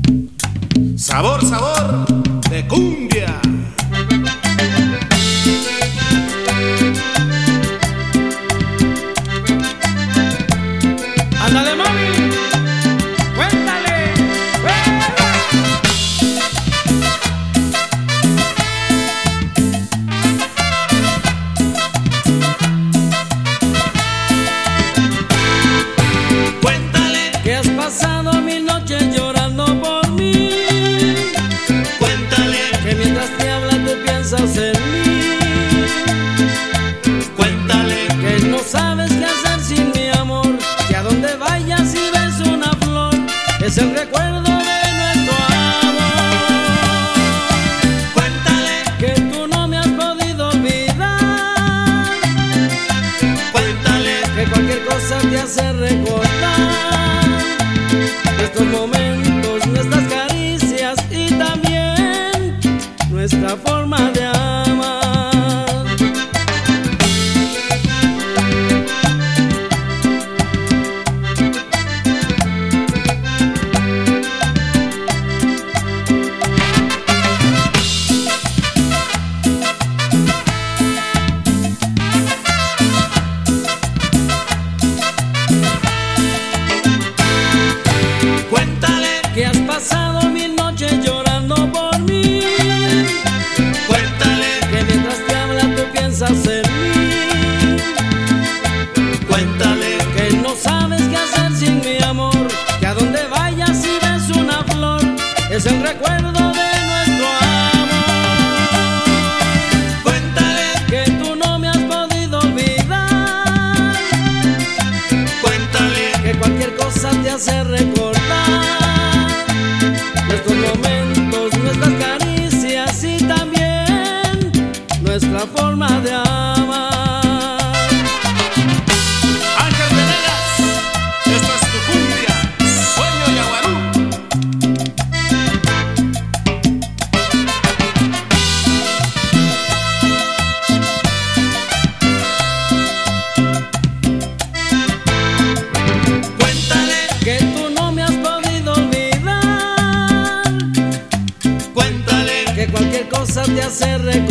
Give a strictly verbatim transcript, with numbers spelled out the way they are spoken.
Sabor, sabor de cumbia. Ándale, mami, cuéntale. Cuéntale Que has pasado mil noches llorando por mí. Cuéntale Que mientras te habla tú piensas en mí. Cuéntale Que no sabes qué hacer sin mi amor. Que a donde vayas y ves una flor es el recuerdo de nuestro amor. Cuéntale Que tú no me has podido olvidar. Cuéntale Que cualquier cosa te hace recordar nuestros momentos, nuestras caricias y también nuestra forma de amar. Cuéntale Que has pasado mil noches llorando por mí. Cuéntale Que mientras te habla tú piensas en mí. Cuéntale Que no sabes qué hacer sin mi amor. Que a donde vayas y ves una flor es el recuerdo de nuestro amor. Cuéntale Que tú no me has podido olvidar. Cuéntale Que cualquier cosa te hace recordar nuestros momentos, nuestras caricias y también nuestra forma de amar. Ángel Venegas, esta es tu cumbia, Sueño Yaguarú. Cuéntale Que tú no me has podido olvidar. Cuéntale Que cualquier cosa te hace recordar